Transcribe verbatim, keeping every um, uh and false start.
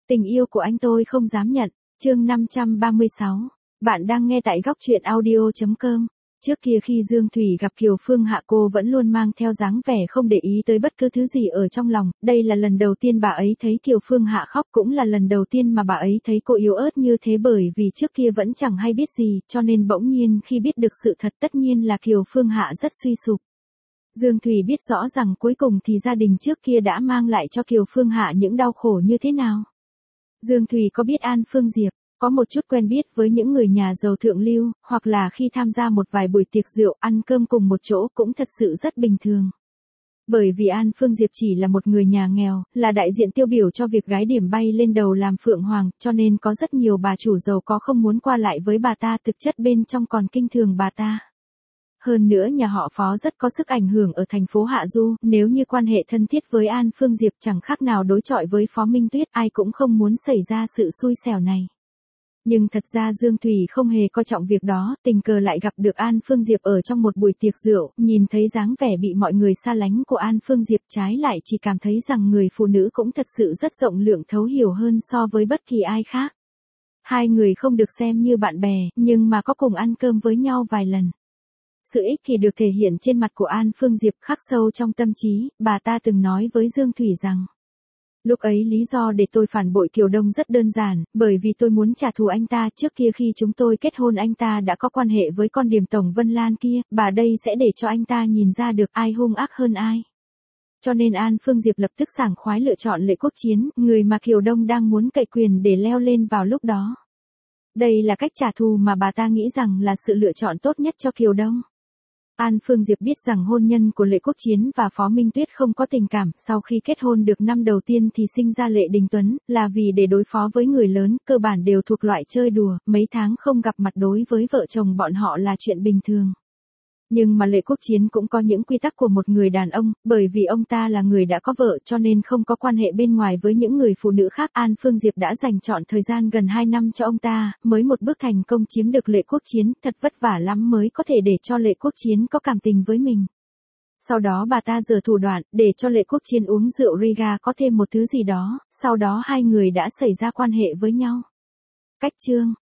Tình yêu của anh tôi không dám nhận. Chương năm trăm ba mươi sáu. Bạn đang nghe tại góc truyện audio chấm com. Trước kia khi Dương Thủy gặp Kiều Phương Hạ, cô vẫn luôn mang theo dáng vẻ không để ý tới bất cứ thứ gì ở trong lòng. Đây là lần đầu tiên bà ấy thấy Kiều Phương Hạ khóc, cũng là lần đầu tiên mà bà ấy thấy cô yếu ớt như thế, bởi vì trước kia vẫn chẳng hay biết gì, cho nên bỗng nhiên khi biết được sự thật tất nhiên là Kiều Phương Hạ rất suy sụp. Dương Thủy biết rõ rằng cuối cùng thì gia đình trước kia đã mang lại cho Kiều Phương Hạ những đau khổ như thế nào. Dương Thủy có biết An Phương Diệp, có một chút quen biết với những người nhà giàu thượng lưu, hoặc là khi tham gia một vài buổi tiệc rượu ăn cơm cùng một chỗ cũng thật sự rất bình thường. Bởi vì An Phương Diệp chỉ là một người nhà nghèo, là đại diện tiêu biểu cho việc gái điểm bay lên đầu làm phượng hoàng, cho nên có rất nhiều bà chủ giàu có không muốn qua lại với bà ta, thực chất bên trong còn kinh thường bà ta. Hơn nữa nhà họ Phó rất có sức ảnh hưởng ở thành phố Hạ Du, nếu như quan hệ thân thiết với An Phương Diệp chẳng khác nào đối chọi với Phó Minh Tuyết, ai cũng không muốn xảy ra sự xui xẻo này. Nhưng thật ra Dương Thủy không hề coi trọng việc đó, tình cờ lại gặp được An Phương Diệp ở trong một buổi tiệc rượu, nhìn thấy dáng vẻ bị mọi người xa lánh của An Phương Diệp, trái lại chỉ cảm thấy rằng người phụ nữ cũng thật sự rất rộng lượng thấu hiểu hơn so với bất kỳ ai khác. Hai người không được xem như bạn bè, nhưng mà có cùng ăn cơm với nhau vài lần. Sự ích kỷ được thể hiện trên mặt của An Phương Diệp khắc sâu trong tâm trí, bà ta từng nói với Dương Thủy rằng: lúc ấy lý do để tôi phản bội Kiều Đông rất đơn giản, bởi vì tôi muốn trả thù anh ta. Trước kia khi chúng tôi kết hôn anh ta đã có quan hệ với con điềm Tổng Vân Lan kia, bà đây sẽ để cho anh ta nhìn ra được ai hung ác hơn ai. Cho nên An Phương Diệp lập tức sảng khoái lựa chọn Lệ Quốc Chiến, người mà Kiều Đông đang muốn cậy quyền để leo lên vào lúc đó. Đây là cách trả thù mà bà ta nghĩ rằng là sự lựa chọn tốt nhất cho Kiều Đông. An Phương Diệp biết rằng hôn nhân của Lệ Quốc Chiến và Phó Minh Tuyết không có tình cảm, sau khi kết hôn được năm đầu tiên thì sinh ra Lệ Đình Tuấn, là vì để đối phó với người lớn, cơ bản đều thuộc loại chơi đùa, mấy tháng không gặp mặt đối với vợ chồng bọn họ là chuyện bình thường. Nhưng mà Lệ Quốc Chiến cũng có những quy tắc của một người đàn ông, bởi vì ông ta là người đã có vợ cho nên không có quan hệ bên ngoài với những người phụ nữ khác. An Phương Diệp đã dành trọn thời gian gần hai năm cho ông ta, mới một bước thành công chiếm được Lệ Quốc Chiến, thật vất vả lắm mới có thể để cho Lệ Quốc Chiến có cảm tình với mình. Sau đó bà ta giở thủ đoạn, để cho Lệ Quốc Chiến uống rượu Riga có thêm một thứ gì đó, sau đó hai người đã xảy ra quan hệ với nhau. Cách chương,